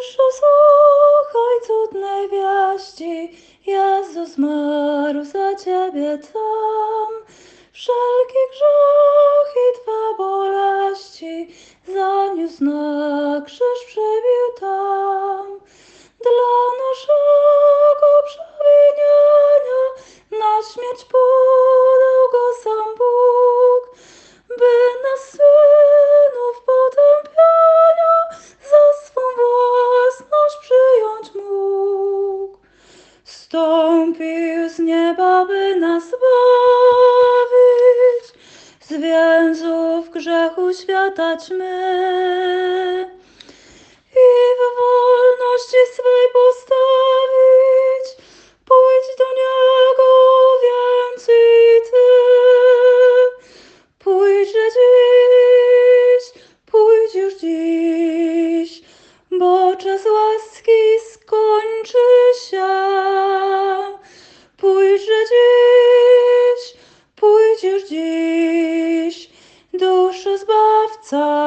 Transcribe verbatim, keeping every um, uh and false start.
słuchaj cudnej wieści, Jezus zmarł za ciebie tam. Wszelkie grzechy Twe boleści zaniósł na krzyż, przebił tam. Dla naszego przewinienia na śmierć podał go sam Bóg, by nas synów potępienia za swą własność przyjąć mógł. Stąpił z nieba, by nas zbawić z więzów grzechu świata ćmy i w wolności swej postawić. Pójdź do Niego więc i Ty. Pójdźże dziś, pójdź już dziś, bo czas łaski skończy się. Pójdźże dziś, pójdź już dziś, duszo Zbawca